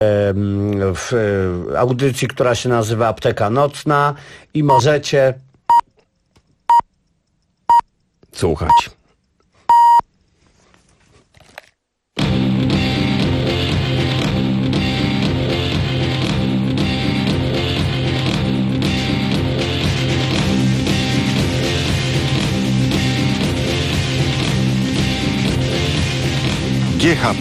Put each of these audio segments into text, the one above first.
w audycji, która się nazywa Apteka Nocna i możecie słuchać. GH+.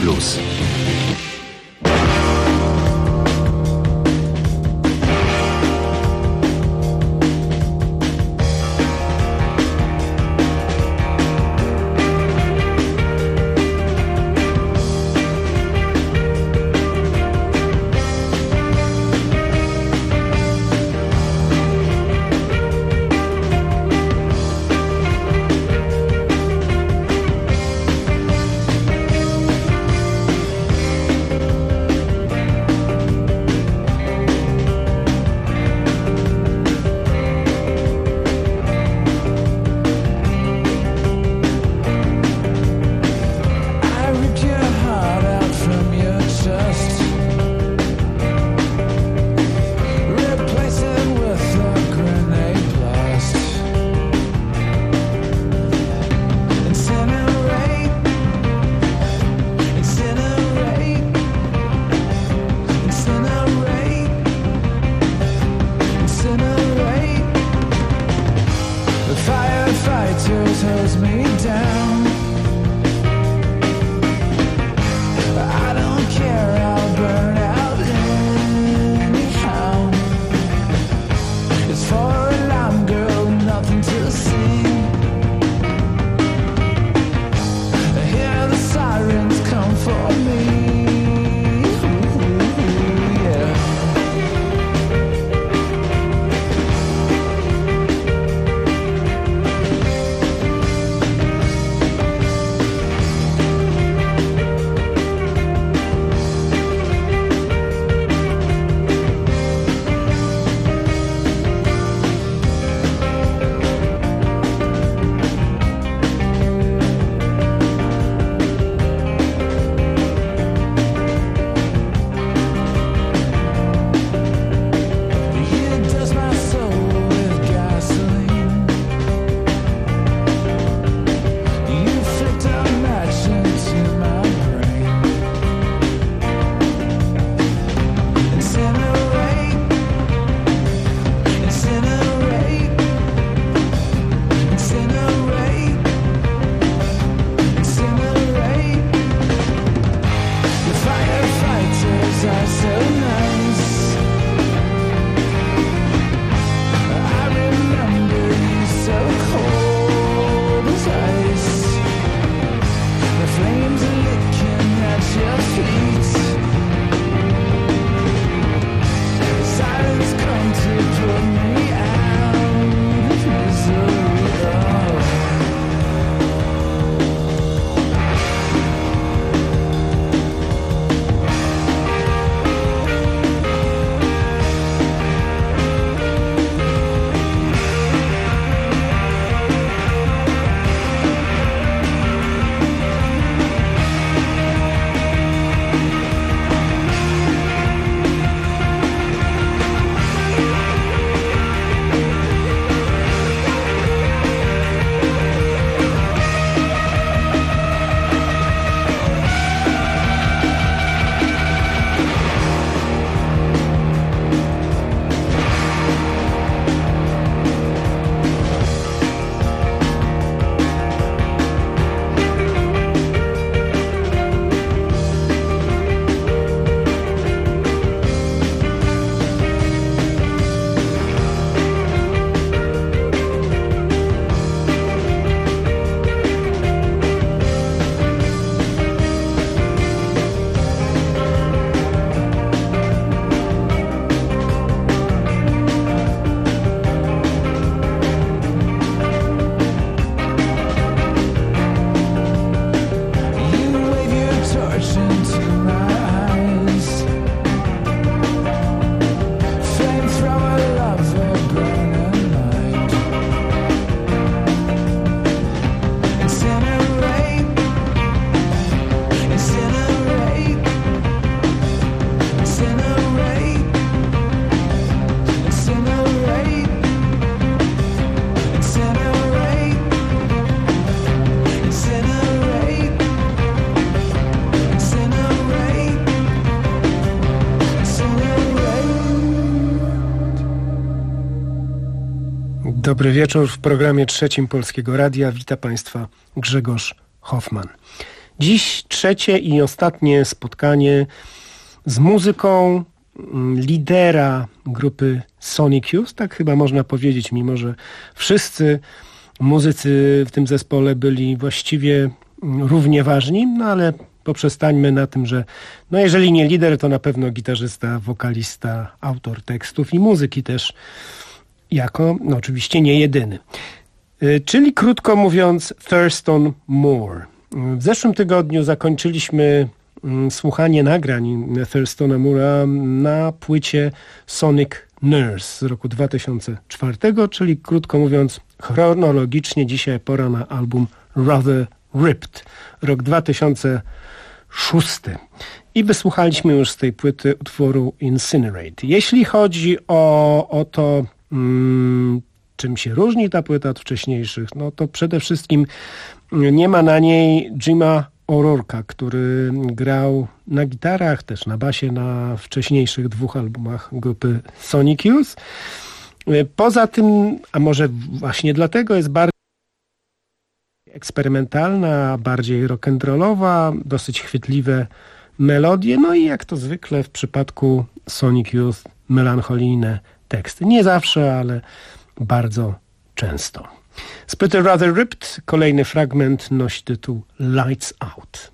Dobry wieczór w programie trzecim Polskiego Radia. Wita Państwa Grzegorz Hoffman. Dziś trzecie i ostatnie spotkanie z muzyką lidera grupy Sonic Youth. Tak chyba można powiedzieć, mimo że wszyscy muzycy w tym zespole byli właściwie równie ważni, no ale poprzestańmy na tym, że no jeżeli nie lider, to na pewno gitarzysta, wokalista, autor tekstów i muzyki też jako, no oczywiście nie jedyny. Czyli krótko mówiąc Thurston Moore. W zeszłym tygodniu zakończyliśmy słuchanie nagrań Thurstona Moore'a na płycie Sonic Nurse z roku 2004, czyli krótko mówiąc chronologicznie dzisiaj pora na album Rather Ripped, rok 2006. I wysłuchaliśmy już z tej płyty utworu Incinerate. Jeśli chodzi o to, czym się różni ta płyta od wcześniejszych, no to przede wszystkim nie ma na niej Jima O'Rourke'a, który grał na gitarach, też na basie na wcześniejszych dwóch albumach grupy Sonic Youth. Poza tym, a może właśnie dlatego jest bardziej eksperymentalna, bardziej rock'n'rollowa, dosyć chwytliwe melodie, no i jak to zwykle w przypadku Sonic Youth melancholijne teksty. Nie zawsze, ale bardzo często. Z płyty Rather Ripped kolejny fragment nosi tytuł Lights Out.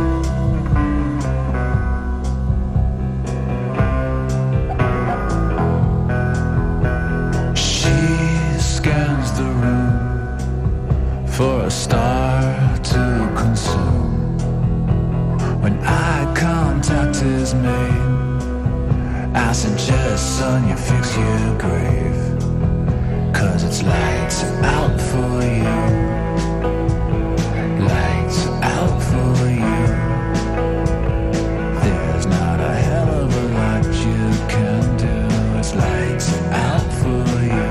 She scans the room for a star to consume. When eye contact is made, I suggest, son, you fix your grave, 'cause it's lights out for you. Lights out for you. There's not a hell of a lot you can do. It's lights out for you.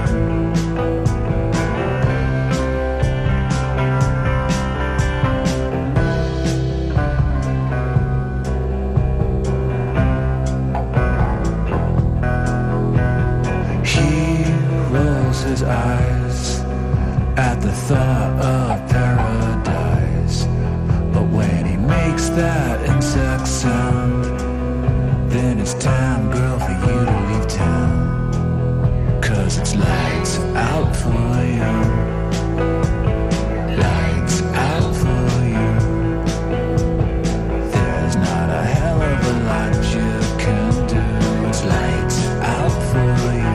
His eyes at the thought of paradise, but when he makes that insect sound, then it's time, girl, for you to leave town, 'cause it's lights out for you. Lights out for you. There's not a hell of a lot you can do. It's lights out for you.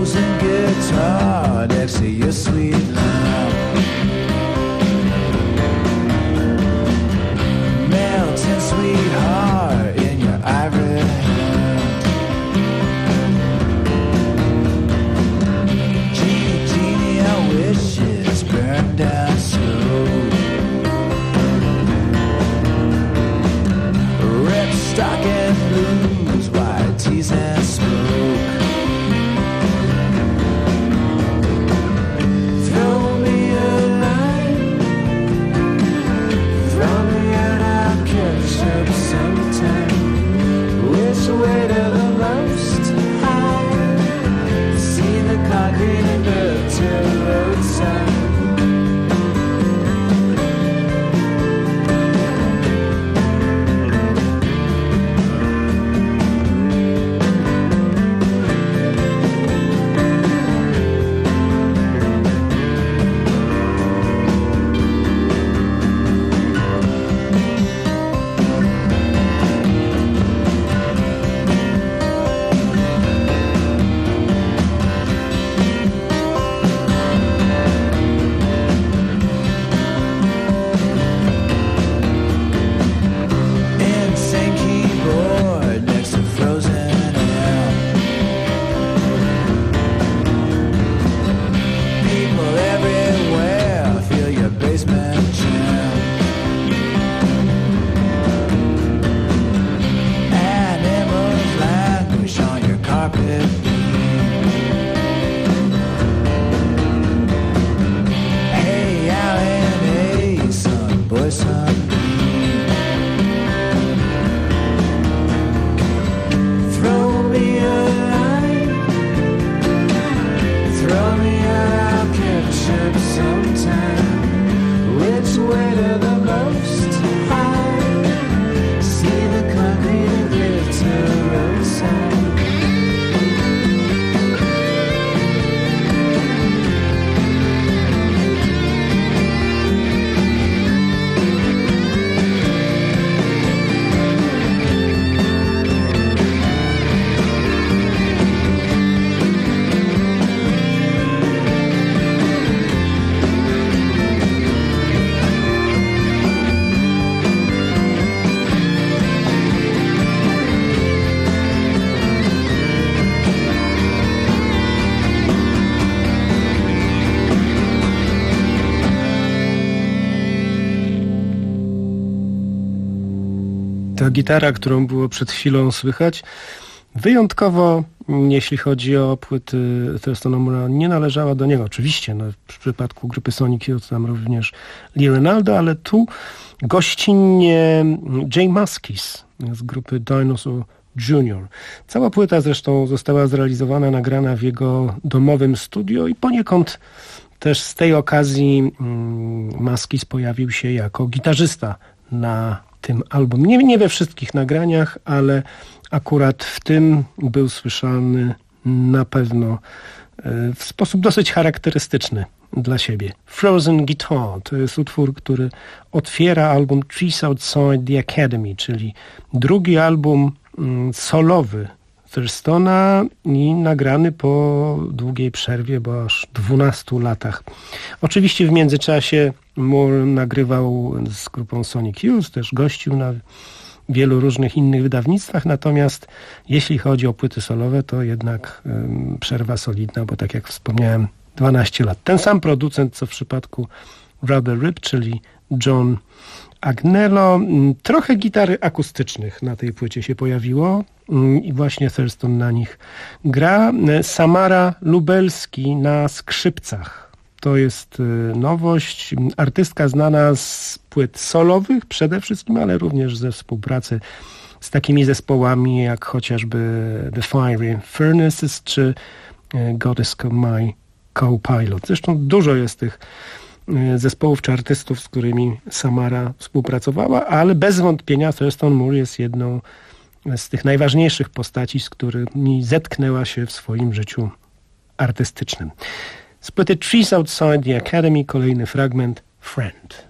frozen guitar next to your sweet lamp. Melting sweetheart in your ivory hand. Genie, genie, our wishes burn down slow. Red stocking blues, white tees and smoke. Throw me a line, throw me and I'll catch up sometime. Which way to the most high? See the concrete built to roadside. Ta gitara, którą było przed chwilą słychać, wyjątkowo, jeśli chodzi o płyty Thurstona Moore'a, nie należała do niego. Oczywiście, no, w przypadku grupy Sonic Youth tam również Lee Ranaldo, ale tu gościnnie Jay Muskis z grupy Dinosaur Jr. Cała płyta zresztą została zrealizowana, nagrana w jego domowym studio i poniekąd też z tej okazji Muskis pojawił się jako gitarzysta na tym albumie. Nie we wszystkich nagraniach, ale akurat w tym był słyszalny na pewno w sposób dosyć charakterystyczny dla siebie. Frozen Guitar to jest utwór, który otwiera album Trees Outside the Academy, czyli drugi album solowy Thurstona i nagrany po długiej przerwie, bo aż 12 latach. Oczywiście w międzyczasie Moore nagrywał z grupą Sonic Youth, też gościł na wielu różnych innych wydawnictwach, natomiast jeśli chodzi o płyty solowe, to jednak przerwa solidna, bo tak jak wspomniałem, 12 lat. Ten sam producent, co w przypadku Rubber Rip, czyli John Agnello. Trochę gitar akustycznych na tej płycie się pojawiło i właśnie Thurston na nich gra. Samara Lubelski na skrzypcach. To jest nowość. Artystka znana z płyt solowych przede wszystkim, ale również ze współpracy z takimi zespołami jak chociażby The Fiery Furnaces czy God is My Co-Pilot. Zresztą dużo jest tych zespołów czy artystów, z którymi Samara współpracowała, ale bez wątpienia Thurston Moore jest jedną z tych najważniejszych postaci, z którymi zetknęła się w swoim życiu artystycznym. Z płyty Trees Outside the Academy kolejny fragment Friend.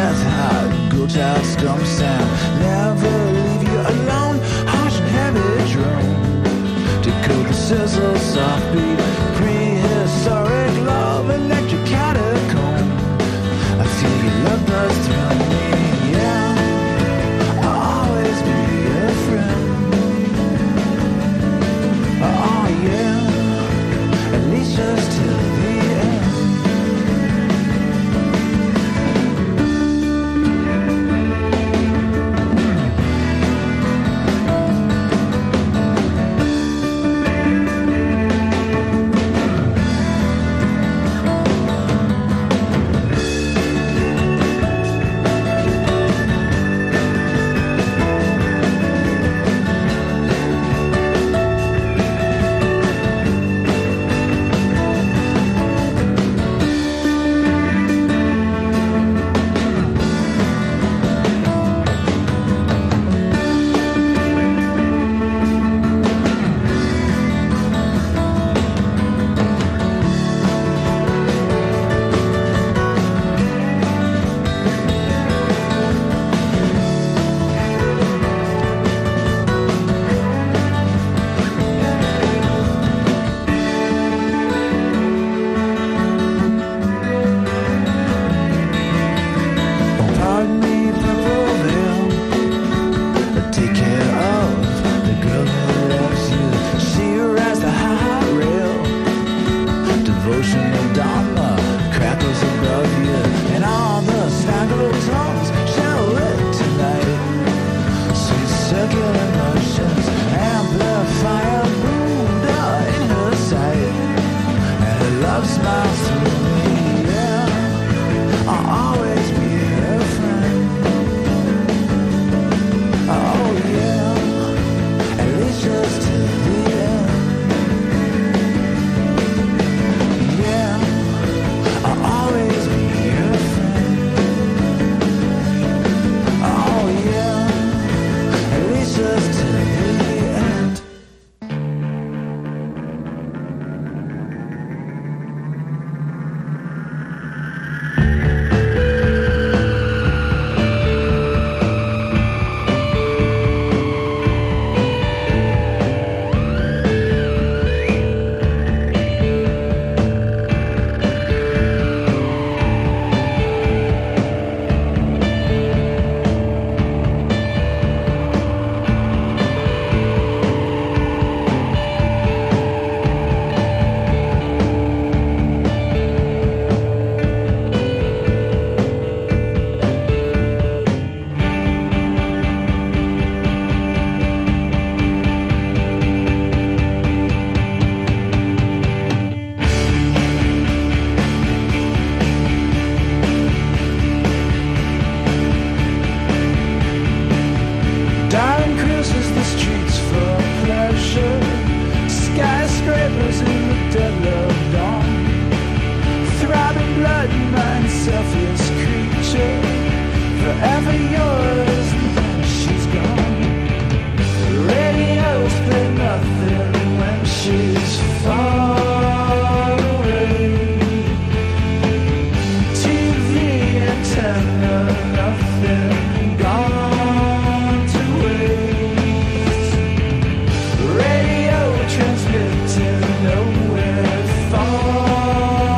breath hot, go child scum sound. Never leave you alone, harsh and heavy drone. Decode the sizzle, soft beat, prehistoric love, electric catacomb. I feel your love buzz through me, yeah. I'll always be a friend. Oh yeah, at least just till the end.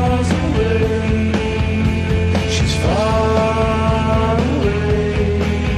She's far away.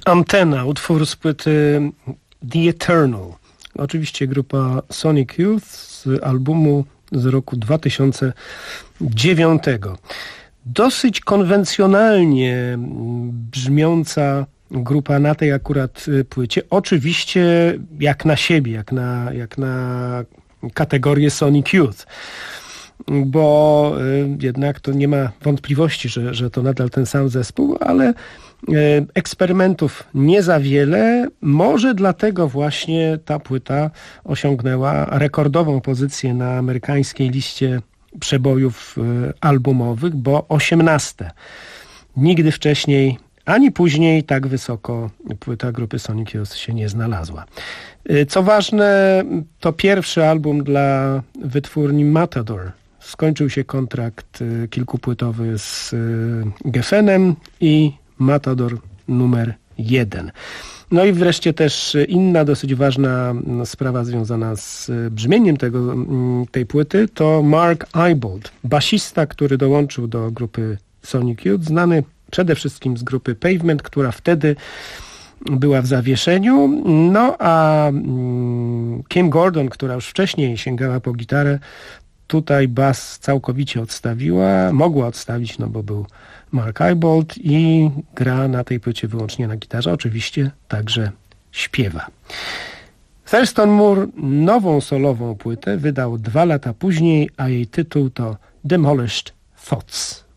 Antena, utwór z płyty The Eternal. Oczywiście grupa Sonic Youth z albumu z roku 2009. Dosyć konwencjonalnie brzmiąca grupa na tej akurat płycie. Oczywiście jak na siebie, jak na kategorię Sonic Youth. Bo jednak to nie ma wątpliwości, że to nadal ten sam zespół, ale eksperymentów nie za wiele. Może dlatego właśnie ta płyta osiągnęła rekordową pozycję na amerykańskiej liście przebojów albumowych, bo 18. Nigdy wcześniej ani później tak wysoko płyta grupy Sonic Youth się nie znalazła. Co ważne, to pierwszy album dla wytwórni Matador. Skończył się kontrakt kilkupłytowy z Geffen i Matador numer 1. No i wreszcie też inna dosyć ważna sprawa związana z brzmieniem tej płyty to Mark Ibold, basista, który dołączył do grupy Sonic Youth, znany przede wszystkim z grupy Pavement, która wtedy była w zawieszeniu. No a Kim Gordon, która już wcześniej sięgała po gitarę, tutaj bas całkowicie odstawiła. Mogła odstawić, no bo był Mark Ibold i gra na tej płycie wyłącznie na gitarze. Oczywiście także śpiewa. Thurston Moore nową solową płytę wydał 2 lata później, a jej tytuł to Demolished Thoughts.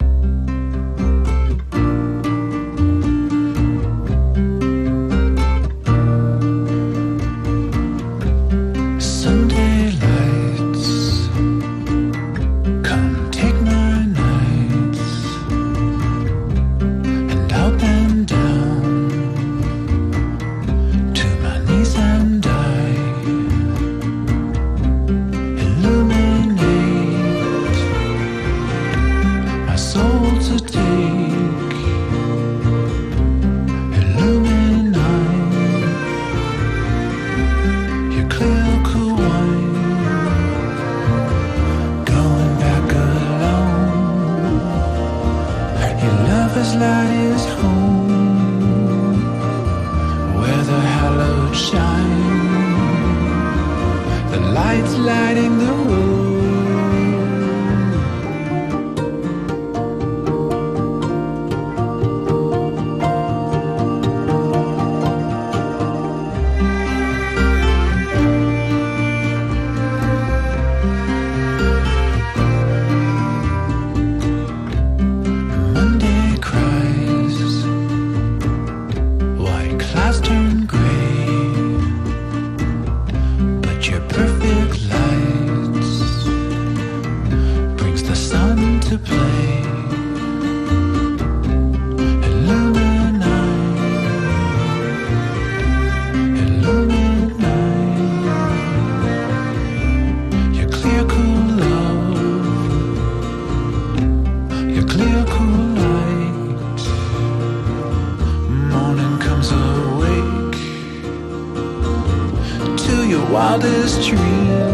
Wildest dreams,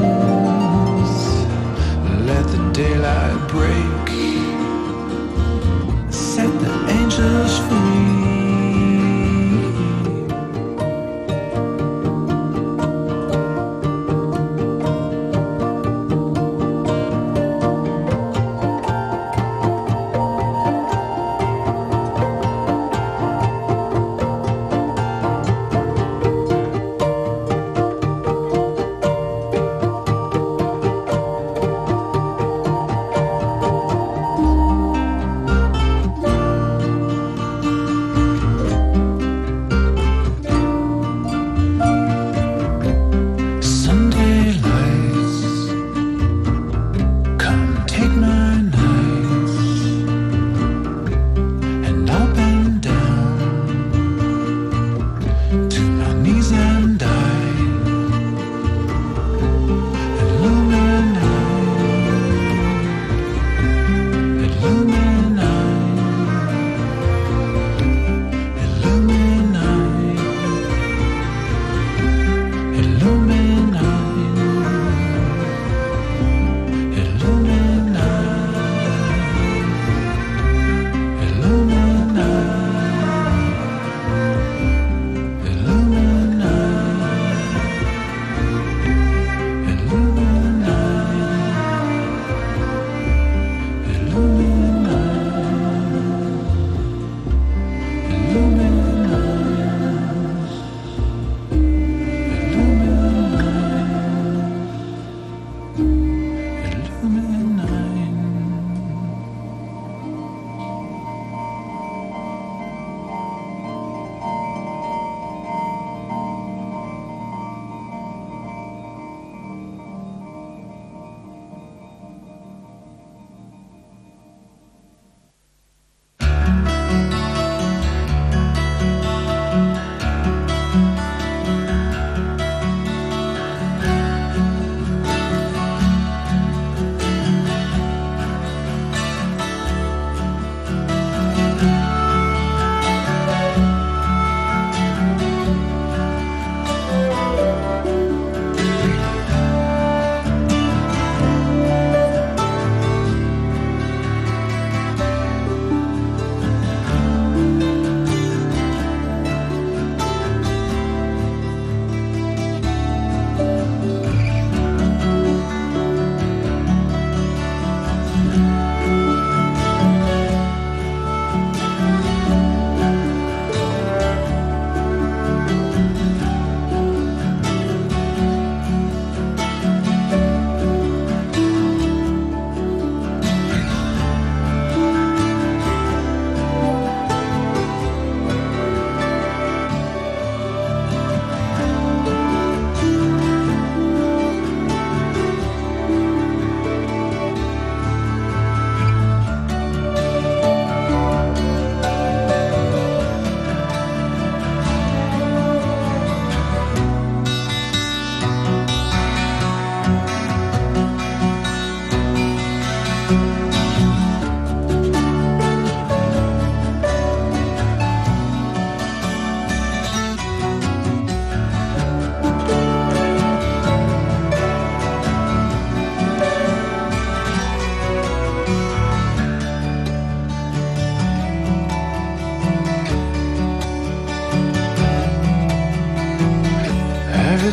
let the daylight break, set the angels free.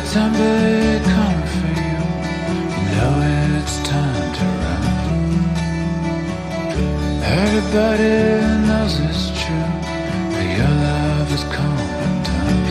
Every time they come for you, you know it's time to run. Everybody knows it's true, but your love has come undone.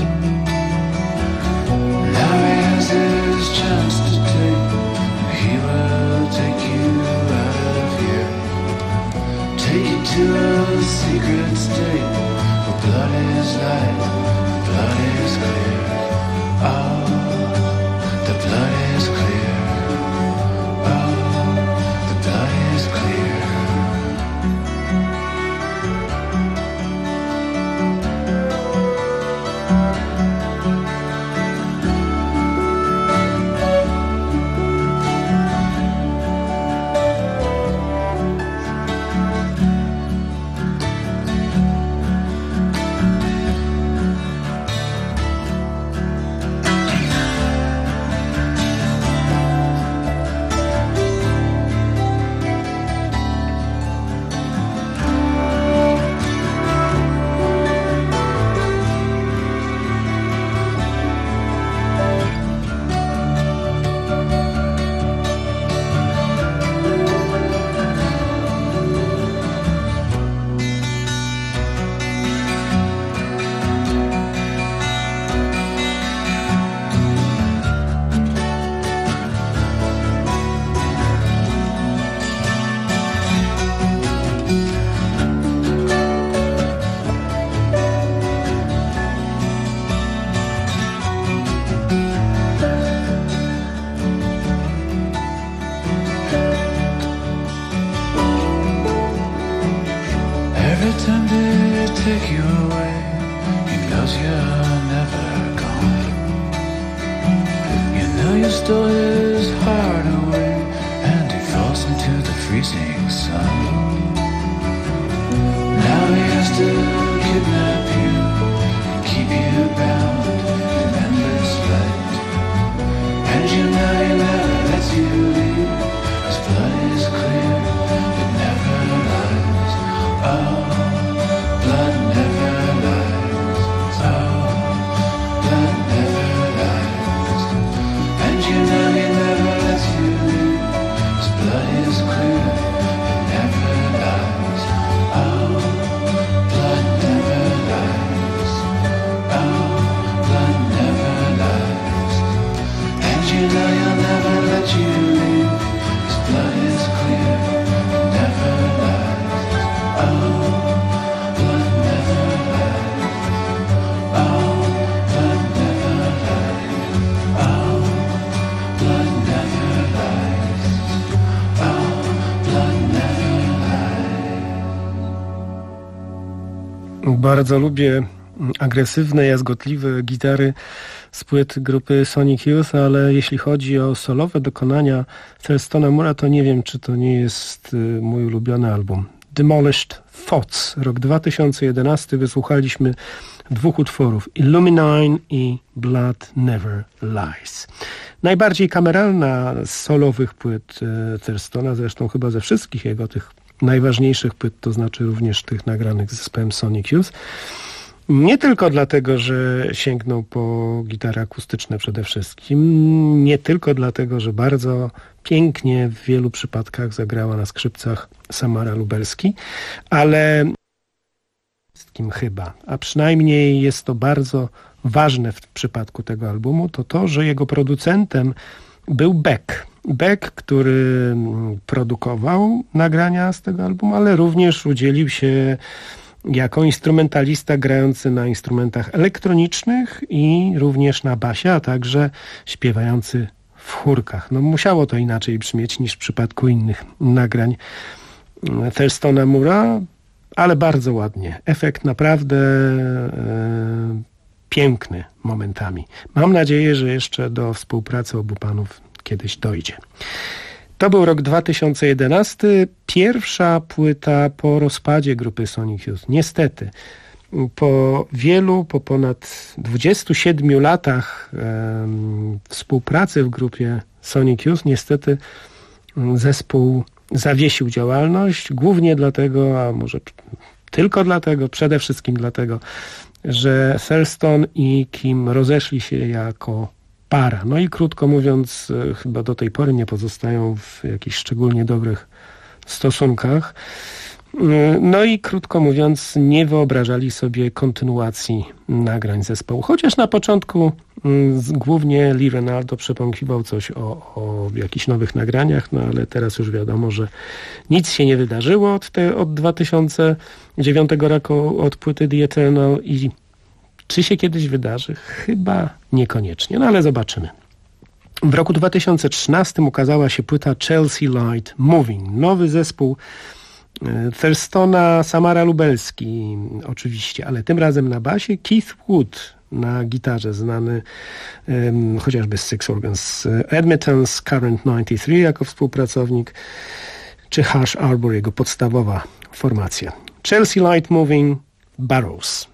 Now he has his chance to take, and he will take you out of here. Take you to a secret state, where blood is light, blood is clear. Oh, the blood is clear. Oh, the blood is clear. Every time they take you away, he knows you're never gone. You know you stole his heart away, and he falls into the freezing sun. Now he has to kidnap you and keep you bound in endless light. And you know he never lets you leave, his blood is clear, it never lies. Oh, blood never lies. Oh, blood never lies. And you know he never lets you leave, his blood is clear, it never lies. Oh, blood never lies. Oh, blood never lies. And you know he'll never let you leave, his blood is clear, it never lies. Oh, blood never lies. Oh, blood never lies. Oh, blood never lies. Oh, blood never lies. Bardzo lubię agresywne, jazgotliwe gitary z płyt grupy Sonic Youth, ale jeśli chodzi o solowe dokonania Thurstona Moore'a, to nie wiem, czy to nie jest mój ulubiony album. Demolished Thoughts, rok 2011, wysłuchaliśmy dwóch utworów, Illuminine i Blood Never Lies. Najbardziej kameralna z solowych płyt Thurstona, zresztą chyba ze wszystkich jego tych najważniejszych płyt, to znaczy również tych nagranych z zespołem Sonic Youth. Nie tylko dlatego, że sięgnął po gitary akustyczne przede wszystkim, nie tylko dlatego, że bardzo pięknie w wielu przypadkach zagrała na skrzypcach Samara Lubelski, ale wszystkim chyba, a przynajmniej jest to bardzo ważne w przypadku tego albumu, to, że jego producentem był Beck. Beck, który produkował nagrania z tego albumu, ale również udzielił się jako instrumentalista grający na instrumentach elektronicznych i również na basie, a także śpiewający w chórkach. No musiało to inaczej brzmieć niż w przypadku innych nagrań Thurstona Moore'a, ale bardzo ładnie. Efekt naprawdę piękny momentami. Mam nadzieję, że jeszcze do współpracy obu panów kiedyś dojdzie. To był rok 2011, pierwsza płyta po rozpadzie grupy Sonic Youth. Niestety, po ponad 27 latach współpracy w grupie Sonic Youth, niestety zespół zawiesił działalność, głównie dlatego, a może tylko dlatego, przede wszystkim dlatego, że Thurston i Kim rozeszli się jako para. No i krótko mówiąc, chyba do tej pory nie pozostają w jakichś szczególnie dobrych stosunkach. No i krótko mówiąc, nie wyobrażali sobie kontynuacji nagrań zespołu. Chociaż na początku głównie Lee Ranaldo przepąkiwał coś o jakichś nowych nagraniach, no ale teraz już wiadomo, że nic się nie wydarzyło od 2009 roku, od płyty The Eternal i czy się kiedyś wydarzy? Chyba niekoniecznie, no ale zobaczymy. W roku 2013 ukazała się płyta Chelsea Light Moving. Nowy zespół Thurstona, Samara Lubelski oczywiście, ale tym razem na basie, Keith Wood na gitarze, znany chociażby z Six Organs Admittance, Current 93 jako współpracownik, czy Harsh Arbor, jego podstawowa formacja. Chelsea Light Moving, Barrows.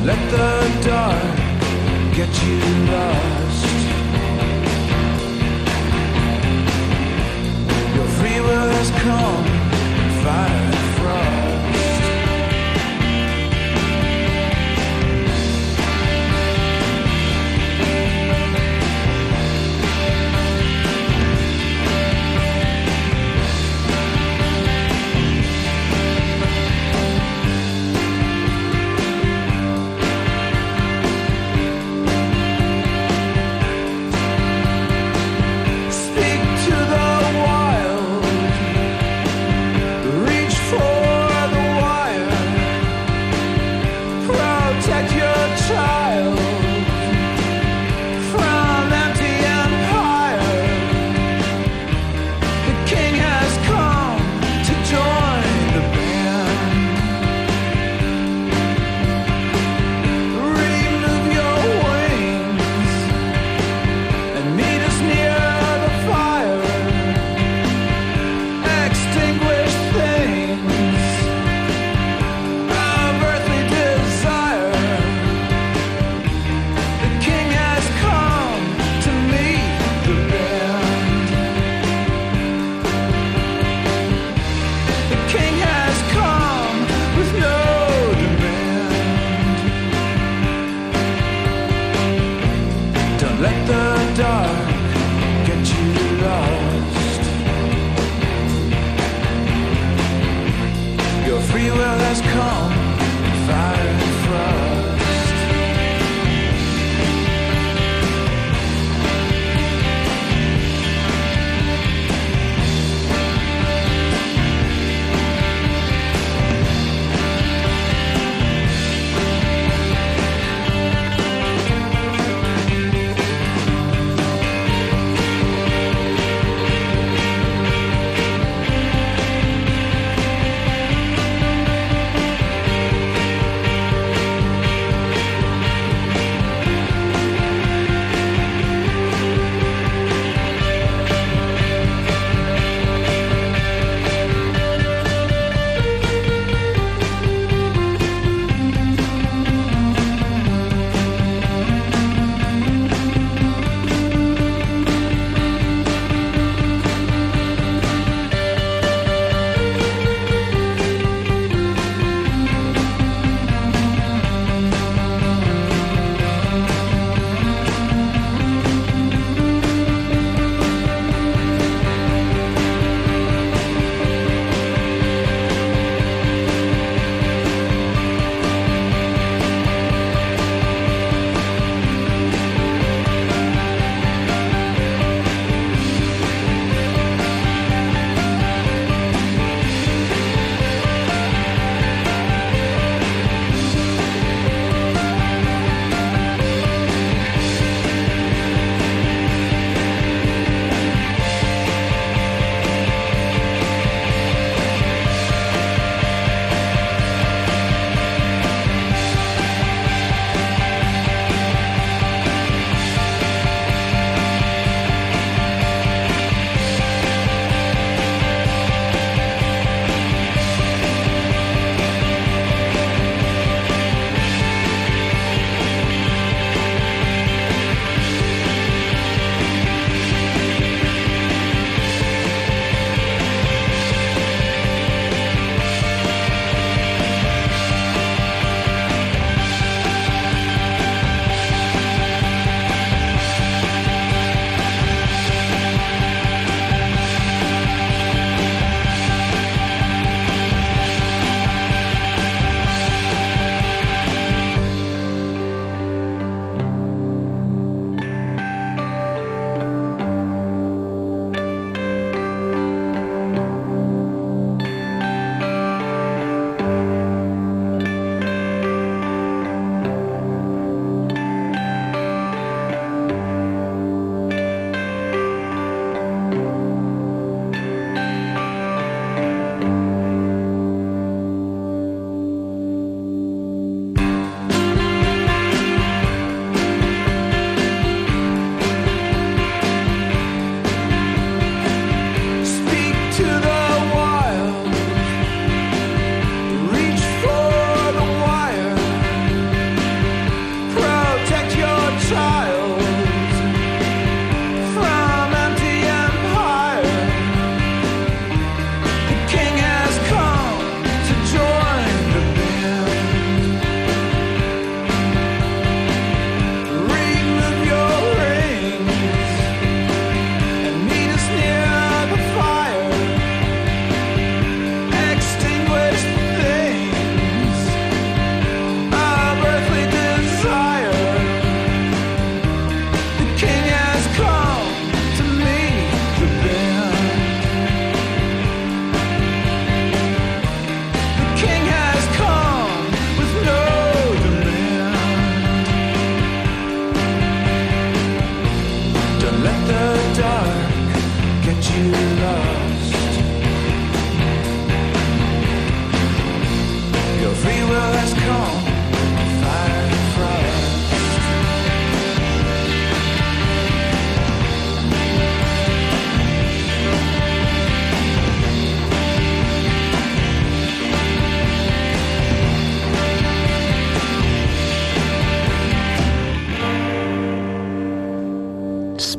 Let the dark get you lost. Your free will has come, fire and frost.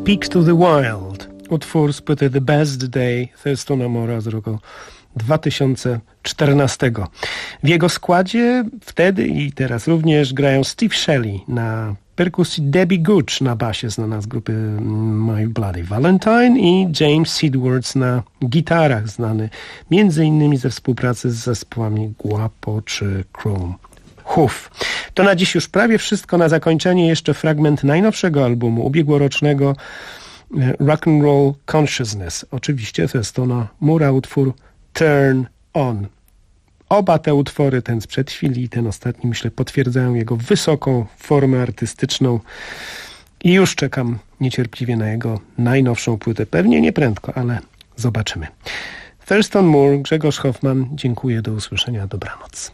Speak to the Wild, utwór z płyty The Best Day Thurstona Moore'a z roku 2014. W jego składzie wtedy i teraz również grają Steve Shelley na perkusji, Debbie Gooch na basie, znana z grupy My Bloody Valentine, i James Edwards na gitarach, znany m.in. ze współpracy z zespołami Guapo czy Chrome Hoof. To na dziś już prawie wszystko. Na zakończenie jeszcze fragment najnowszego albumu, ubiegłorocznego, Rock and Roll Consciousness. Oczywiście Thurstona Moore'a, utwór Turn On. Oba te utwory, ten sprzed chwili i ten ostatni, myślę, potwierdzają jego wysoką formę artystyczną i już czekam niecierpliwie na jego najnowszą płytę. Pewnie nie prędko, ale zobaczymy. Thurston Moore, Grzegorz Hoffman, dziękuję, do usłyszenia, dobranoc.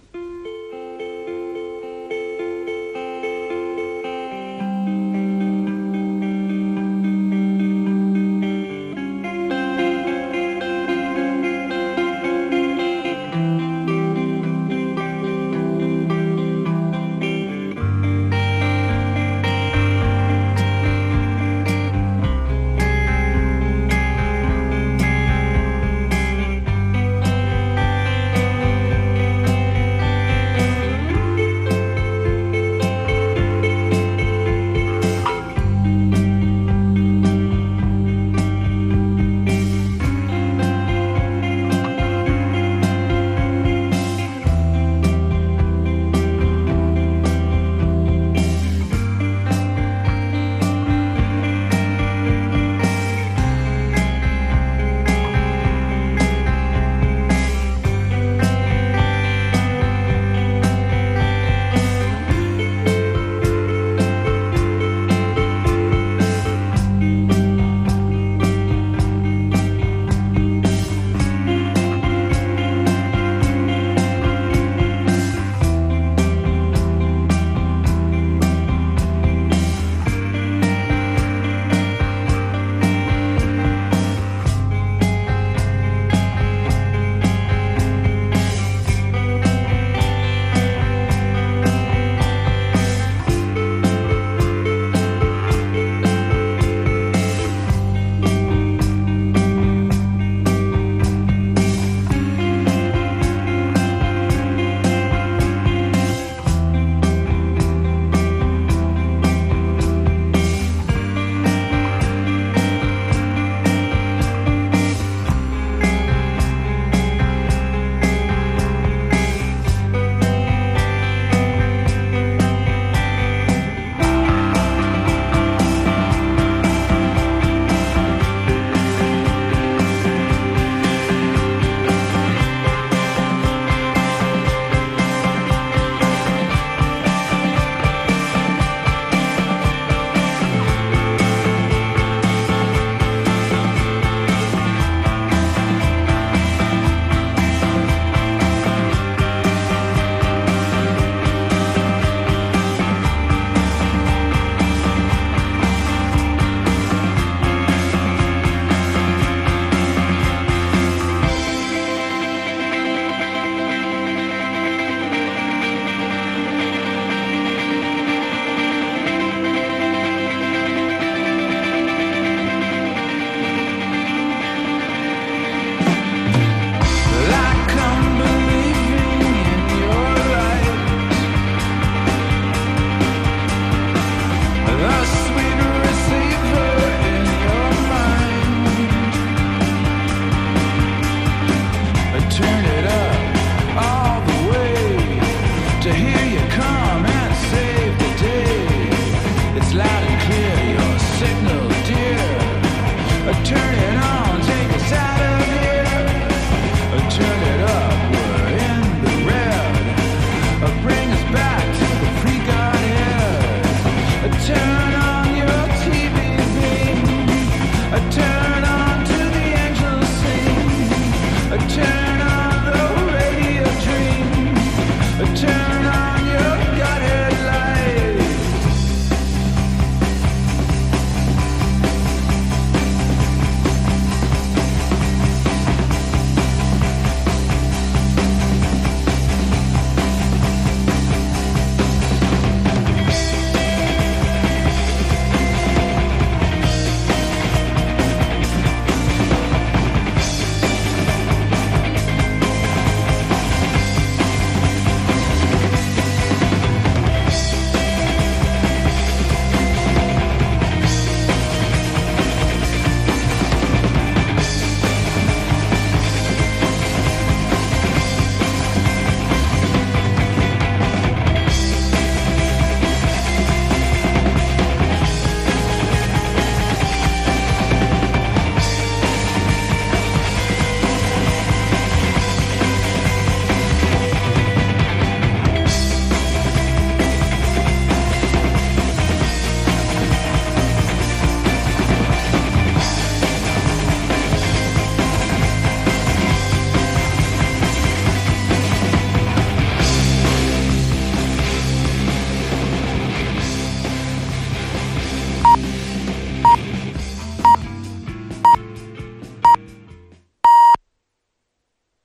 Turn it up all the way to hear you come and